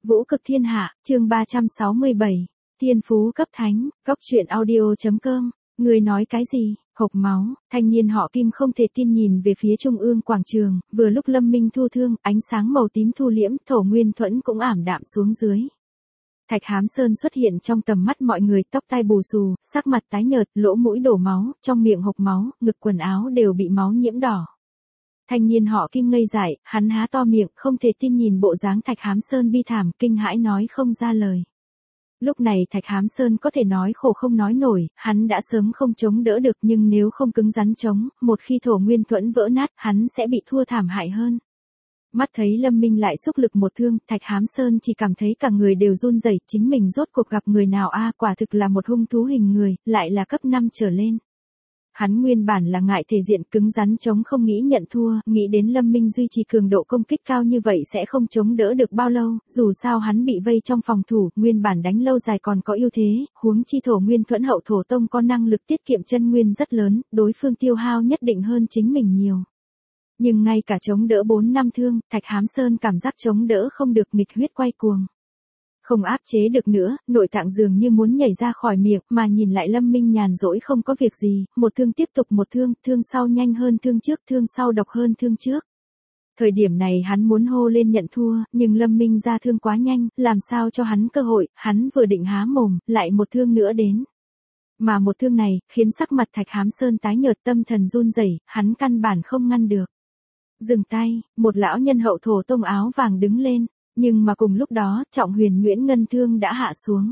Vũ cực thiên hạ, chương 367. Thiên phú cấp thánh, góc truyện audio.com. Người nói cái gì? Hộc máu. Thanh niên họ Kim không thể tin nhìn về phía trung ương quảng trường, vừa lúc Lâm Minh thu thương, ánh sáng màu tím thu liễm, Thổ Nguyên Thuẫn cũng ảm đạm xuống dưới. Thạch Hám Sơn xuất hiện trong tầm mắt mọi người, tóc tai bù xù, sắc mặt tái nhợt, lỗ mũi đổ máu, trong miệng hộc máu, ngực quần áo đều bị máu nhiễm đỏ. Thanh niên họ Kim ngây dại, hắn há to miệng, không thể tin nhìn bộ dáng Thạch Hám Sơn bi thảm, kinh hãi nói không ra lời. Lúc này Thạch Hám Sơn có thể nói khổ không nói nổi, hắn đã sớm không chống đỡ được, nhưng nếu không cứng rắn chống, một khi Thổ Nguyên Thuẫn vỡ nát, hắn sẽ bị thua thảm hại hơn. Mắt thấy Lâm Minh lại xúc lực một thương, Thạch Hám Sơn chỉ cảm thấy cả người đều run rẩy, chính mình rốt cuộc gặp người nào a, quả thực là một hung thú hình người, lại là cấp 5 trở lên. Hắn nguyên bản là ngại thể diện, cứng rắn chống không nghĩ nhận thua, nghĩ đến Lâm Minh duy trì cường độ công kích cao như vậy sẽ không chống đỡ được bao lâu, dù sao hắn bị vây trong phòng thủ, nguyên bản đánh lâu dài còn có ưu thế, huống chi Thổ Nguyên Thuẫn hậu thổ tông có năng lực tiết kiệm chân nguyên rất lớn, đối phương tiêu hao nhất định hơn chính mình nhiều. Nhưng ngay cả chống đỡ 4 năm thương, Thạch Hám Sơn cảm giác chống đỡ không được, nghịch huyết quay cuồng. Không áp chế được nữa, nội tạng dường như muốn nhảy ra khỏi miệng, mà nhìn lại Lâm Minh nhàn rỗi không có việc gì, một thương tiếp tục một thương, thương sau nhanh hơn thương trước, thương sau độc hơn thương trước. Thời điểm này hắn muốn hô lên nhận thua, nhưng Lâm Minh ra thương quá nhanh, làm sao cho hắn cơ hội, hắn vừa định há mồm, lại một thương nữa đến. Mà một thương này, khiến sắc mặt Thạch Hám Sơn tái nhợt, tâm thần run rẩy, hắn căn bản không ngăn được. Dừng tay, một lão nhân hậu thổ tông áo vàng đứng lên. Nhưng mà cùng lúc đó, trọng huyền nhuyễn ngân thương đã hạ xuống.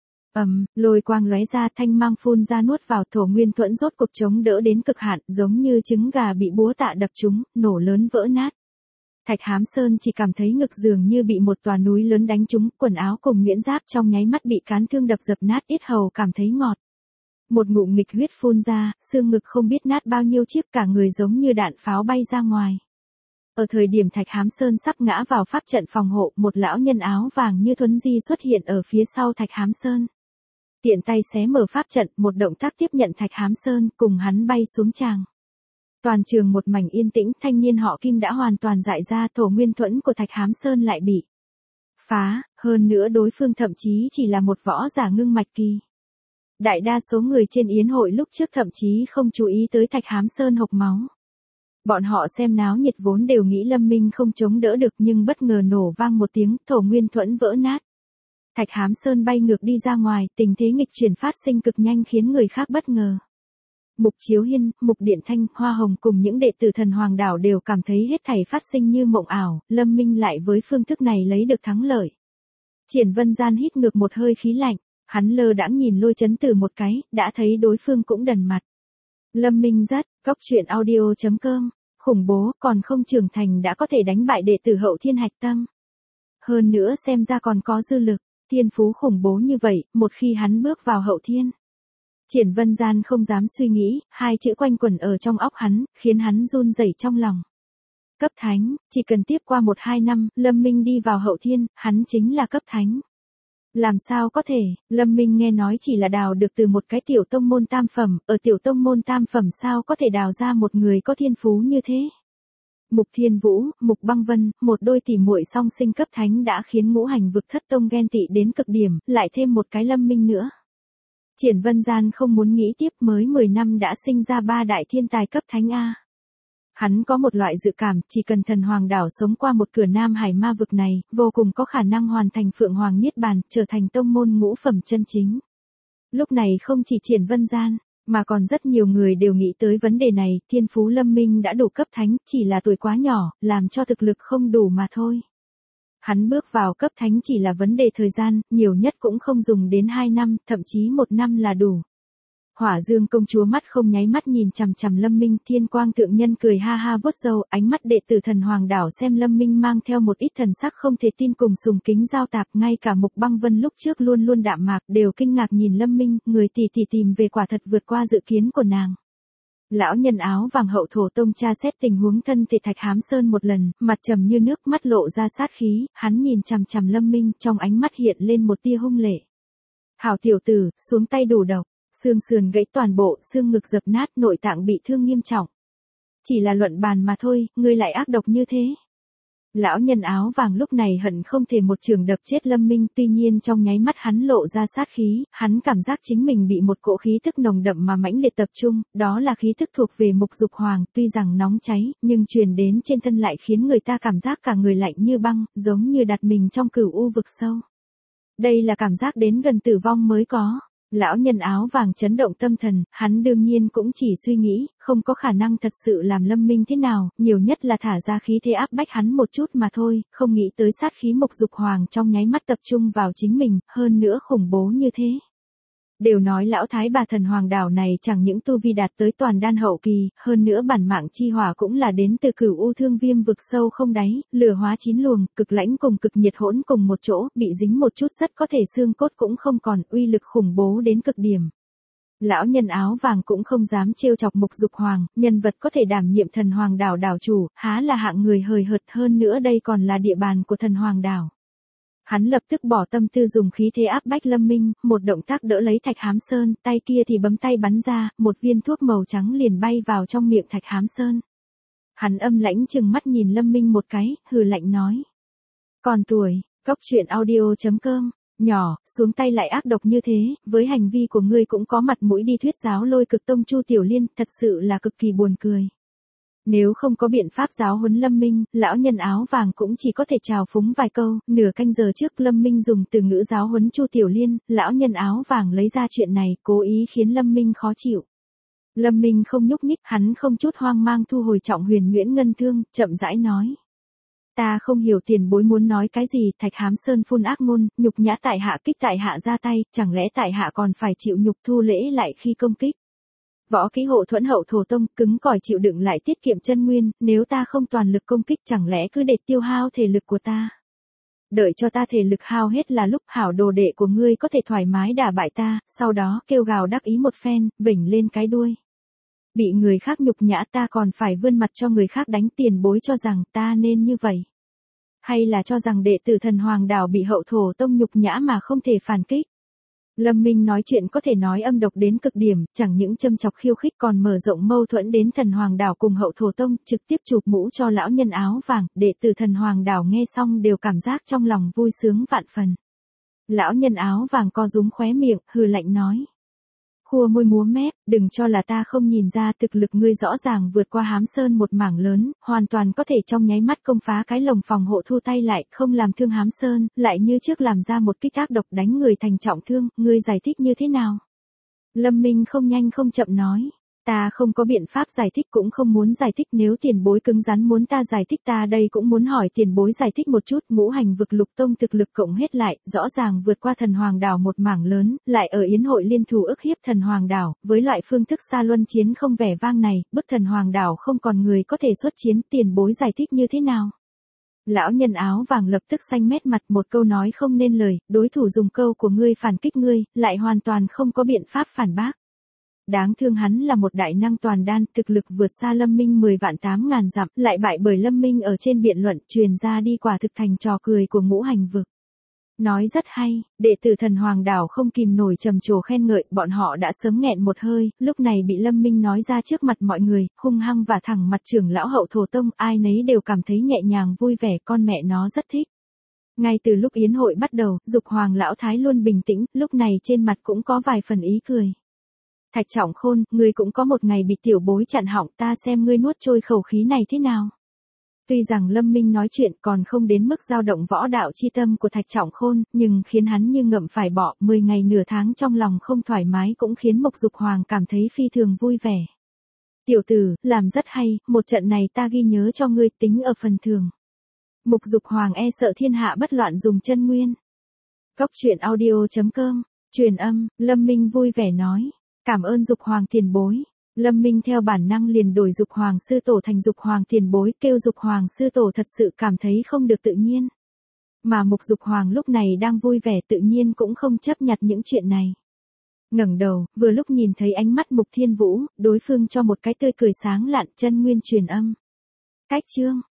Lôi quang lóe ra, thanh mang phun ra nuốt vào, Thổ Nguyên Thuẫn rốt cuộc chống đỡ đến cực hạn, giống như trứng gà bị búa tạ đập trúng, nổ lớn vỡ nát. Thạch Hám Sơn chỉ cảm thấy ngực dường như bị một tòa núi lớn đánh trúng, quần áo cùng nhuyễn giáp trong nháy mắt bị cán thương đập dập nát, yết hầu cảm thấy ngọt. Một ngụm nghịch huyết phun ra, xương ngực không biết nát bao nhiêu chiếc, cả người giống như đạn pháo bay ra ngoài. Ở thời điểm Thạch Hám Sơn sắp ngã vào pháp trận phòng hộ, một lão nhân áo vàng như thuấn di xuất hiện ở phía sau Thạch Hám Sơn. Tiện tay xé mở pháp trận, một động tác tiếp nhận Thạch Hám Sơn, cùng hắn bay xuống tràng. Toàn trường một mảnh yên tĩnh, thanh niên họ Kim đã hoàn toàn dại ra, Thổ Nguyên Thuẫn của Thạch Hám Sơn lại bị phá, hơn nữa đối phương thậm chí chỉ là một võ giả ngưng mạch kỳ. Đại đa số người trên yến hội lúc trước thậm chí không chú ý tới Thạch Hám Sơn hộc máu. Bọn họ xem náo nhiệt vốn đều nghĩ Lâm Minh không chống đỡ được, nhưng bất ngờ nổ vang một tiếng, Thổ Nguyên Thuẫn vỡ nát. Thạch Hám Sơn bay ngược đi ra ngoài, tình thế nghịch chuyển phát sinh cực nhanh khiến người khác bất ngờ. Mục Chiếu Hiên, Mục Điện Thanh, Hoa Hồng cùng những đệ tử Thần Hoàng Đảo đều cảm thấy hết thảy phát sinh như mộng ảo, Lâm Minh lại với phương thức này lấy được thắng lợi. Triển Vân Gian hít ngược một hơi khí lạnh, hắn lơ đãng nhìn Lôi Chấn Tử một cái, đã thấy đối phương cũng đần mặt. Lâm Minh rất, góc truyện audio.com. Khủng bố, còn không trưởng thành đã có thể đánh bại đệ tử Hậu Thiên Hạch Tâm. Hơn nữa xem ra còn có dư lực, thiên phú khủng bố như vậy, một khi hắn bước vào Hậu Thiên. Triển Vân Gian không dám suy nghĩ, hai chữ quanh quẩn ở trong óc hắn, khiến hắn run rẩy trong lòng. Cấp thánh, chỉ cần tiếp qua 1-2 năm, Lâm Minh đi vào Hậu Thiên, hắn chính là cấp thánh. Làm sao có thể, Lâm Minh nghe nói chỉ là đào được từ một cái tiểu tông môn tam phẩm, ở tiểu tông môn tam phẩm sao có thể đào ra một người có thiên phú như thế. Mục Thiên Vũ, Mục Băng Vân, một đôi tỉ muội song sinh cấp thánh đã khiến ngũ hành vực thất tông ghen tị đến cực điểm, lại thêm một cái Lâm Minh nữa. Triển Vân Gian không muốn nghĩ tiếp, mới 10 năm đã sinh ra 3 đại thiên tài cấp thánh A. Hắn có một loại dự cảm, chỉ cần Thần Hoàng Đảo sống qua một cửa Nam Hải ma vực này, vô cùng có khả năng hoàn thành Phượng Hoàng Niết Bàn, trở thành tông môn ngũ phẩm chân chính. Lúc này không chỉ Triển Vân Gian, mà còn rất nhiều người đều nghĩ tới vấn đề này, thiên phú Lâm Minh đã đủ cấp thánh, chỉ là tuổi quá nhỏ, làm cho thực lực không đủ mà thôi. Hắn bước vào cấp thánh chỉ là vấn đề thời gian, nhiều nhất cũng không dùng đến 2 năm, thậm chí 1 năm là đủ. Hỏa Dương công chúa mắt không nháy mắt nhìn chằm chằm Lâm Minh, Thiên Quang thượng nhân cười ha ha vuốt râu, ánh mắt đệ tử Thần Hoàng Đảo xem Lâm Minh mang theo một ít thần sắc không thể tin cùng sùng kính giao tạp, ngay cả Mục Băng Vân lúc trước luôn luôn đạm mạc đều kinh ngạc nhìn Lâm Minh, người tỷ tỷ tìm về quả thật vượt qua dự kiến của nàng. Lão nhân áo vàng hậu thổ tông tra xét tình huống thân thể Thạch Hám Sơn một lần, mặt trầm như nước, mắt lộ ra sát khí, hắn nhìn chằm chằm Lâm Minh, trong ánh mắt hiện lên một tia hung lệ. Hảo tiểu tử, xuống tay đủ độc. Xương sườn gãy toàn bộ, xương ngực dập nát, nội tạng bị thương nghiêm trọng. Chỉ là luận bàn mà thôi, ngươi lại ác độc như thế. Lão nhân áo vàng lúc này hận không thể một chưởng đập chết Lâm Minh, tuy nhiên trong nháy mắt hắn lộ ra sát khí, hắn cảm giác chính mình bị một cỗ khí tức nồng đậm mà mãnh liệt tập trung, đó là khí tức thuộc về Mục Dục Hoàng, tuy rằng nóng cháy, nhưng truyền đến trên thân lại khiến người ta cảm giác cả người lạnh như băng, giống như đặt mình trong cửu u vực sâu. Đây là cảm giác đến gần tử vong mới có. Lão nhân áo vàng chấn động tâm thần, hắn đương nhiên cũng chỉ suy nghĩ, không có khả năng thật sự làm Lâm Minh thế nào, nhiều nhất là thả ra khí thế áp bách hắn một chút mà thôi, không nghĩ tới sát khí Mục Dục Hoàng trong nháy mắt tập trung vào chính mình, hơn nữa khủng bố như thế. Đều nói lão thái bà thần hoàng đảo này chẳng những tu vi đạt tới toàn đan hậu kỳ, hơn nữa bản mạng chi hỏa cũng là đến từ cửu u thương viêm vực sâu không đáy, lửa hóa chín luồng, cực lãnh cùng cực nhiệt hỗn cùng một chỗ, bị dính một chút rất có thể xương cốt cũng không còn, uy lực khủng bố đến cực điểm. Lão nhân áo vàng cũng không dám trêu chọc Mục Dục Hoàng, nhân vật có thể đảm nhiệm thần hoàng đảo đảo chủ, há là hạng người hời hợt, hơn nữa đây còn là địa bàn của thần hoàng đảo. Hắn lập tức bỏ tâm tư dùng khí thế áp bách Lâm Minh, một động tác đỡ lấy Thạch Hám Sơn, tay kia thì bấm tay bắn ra, một viên thuốc màu trắng liền bay vào trong miệng Thạch Hám Sơn. Hắn âm lãnh chừng mắt nhìn Lâm Minh một cái, hừ lạnh nói. Còn tuổi, Cóc Truyện Audio.com, nhỏ, xuống tay lại ác độc như thế, với hành vi của ngươi cũng có mặt mũi đi thuyết giáo Lôi Cực Tông Chu Tiểu Liên, thật sự là cực kỳ buồn cười. Nếu không có biện pháp giáo huấn Lâm Minh, lão nhân áo vàng cũng chỉ có thể chào phúng vài câu, nửa canh giờ trước Lâm Minh dùng từ ngữ giáo huấn Chu Tiểu Liên, lão nhân áo vàng lấy ra chuyện này, cố ý khiến Lâm Minh khó chịu. Lâm Minh không nhúc nhích, hắn không chút hoang mang thu hồi Trọng Huyền Nhuyễn Ngân Thương, chậm rãi nói. Ta không hiểu tiền bối muốn nói cái gì, Thạch Hám Sơn phun ác ngôn, nhục nhã tại hạ kích tại hạ ra tay, chẳng lẽ tại hạ còn phải chịu nhục thu lễ lại khi công kích. Võ kỹ hộ thuẫn hậu thổ tông, cứng cỏi chịu đựng lại tiết kiệm chân nguyên, nếu ta không toàn lực công kích chẳng lẽ cứ để tiêu hao thể lực của ta. Đợi cho ta thể lực hao hết là lúc hảo đồ đệ của ngươi có thể thoải mái đả bại ta, sau đó kêu gào đắc ý một phen, vểnh lên cái đuôi. Bị người khác nhục nhã ta còn phải vươn mặt cho người khác đánh, tiền bối cho rằng ta nên như vậy. Hay là cho rằng đệ tử thần hoàng đảo bị hậu thổ tông nhục nhã mà không thể phản kích. Lâm Minh nói chuyện có thể nói âm độc đến cực điểm, chẳng những châm chọc khiêu khích còn mở rộng mâu thuẫn đến thần hoàng đảo cùng hậu thổ tông, trực tiếp chụp mũ cho lão nhân áo vàng, đệ tử thần hoàng đảo nghe xong đều cảm giác trong lòng vui sướng vạn phần. Lão nhân áo vàng co rúm khóe miệng, hừ lạnh nói. Khua môi múa mép, đừng cho là ta không nhìn ra thực lực ngươi rõ ràng vượt qua Hám Sơn một mảng lớn, hoàn toàn có thể trong nháy mắt công phá cái lồng phòng hộ thu tay lại, không làm thương Hám Sơn, lại như trước làm ra một kích ác độc đánh người thành trọng thương, ngươi giải thích như thế nào? Lâm Minh không nhanh không chậm nói. Ta không có biện pháp giải thích cũng không muốn giải thích, nếu tiền bối cứng rắn muốn ta giải thích ta đây cũng muốn hỏi tiền bối giải thích một chút. Ngũ hành vực lục tông thực lực cộng hết lại, rõ ràng vượt qua thần hoàng đảo một mảng lớn, lại ở yến hội liên thủ ức hiếp thần hoàng đảo, với loại phương thức xa luân chiến không vẻ vang này, bức thần hoàng đảo không còn người có thể xuất chiến, tiền bối giải thích như thế nào? Lão nhân áo vàng lập tức xanh mét mặt, một câu nói không nên lời, đối thủ dùng câu của ngươi phản kích ngươi, lại hoàn toàn không có biện pháp phản bác. Đáng thương hắn là một đại năng toàn đan, thực lực vượt xa Lâm Minh 10 vạn 8 ngàn dặm, lại bại bởi Lâm Minh ở trên biện luận, truyền ra đi quả thực thành trò cười của ngũ hành vực. Nói rất hay, đệ tử thần hoàng đảo không kìm nổi trầm trồ khen ngợi, bọn họ đã sớm nghẹn một hơi, lúc này bị Lâm Minh nói ra trước mặt mọi người, hung hăng và thẳng mặt trưởng lão hậu thổ tông, ai nấy đều cảm thấy nhẹ nhàng vui vẻ, con mẹ nó rất thích. Ngay từ lúc yến hội bắt đầu, Dục Hoàng lão thái luôn bình tĩnh, lúc này trên mặt cũng có vài phần ý cười. Thạch Trọng Khôn, ngươi cũng có một ngày bị tiểu bối chặn họng, ta xem ngươi nuốt trôi khẩu khí này thế nào. Tuy rằng Lâm Minh nói chuyện còn không đến mức dao động võ đạo chi tâm của Thạch Trọng Khôn, nhưng khiến hắn như ngậm phải bỏ, 10 ngày nửa tháng trong lòng không thoải mái cũng khiến Mộc Dục Hoàng cảm thấy phi thường vui vẻ. Tiểu tử, làm rất hay, một trận này ta ghi nhớ cho ngươi, tính ở phần thưởng. Mộc Dục Hoàng e sợ thiên hạ bất loạn dùng chân nguyên. Cóc Truyện Audio.com, truyền âm, Lâm Minh vui vẻ nói. Cảm ơn Dục Hoàng tiền bối. Lâm Minh theo bản năng liền đổi Dục Hoàng sư tổ thành Dục Hoàng tiền bối, kêu Dục Hoàng sư tổ thật sự cảm thấy không được tự nhiên. Mà Mục Dục Hoàng lúc này đang vui vẻ tự nhiên cũng không chấp nhặt những chuyện này. Ngẩng đầu, vừa lúc nhìn thấy ánh mắt Mục Thiên Vũ, đối phương cho một cái tươi cười sáng lạn, chân nguyên truyền âm. Cách chương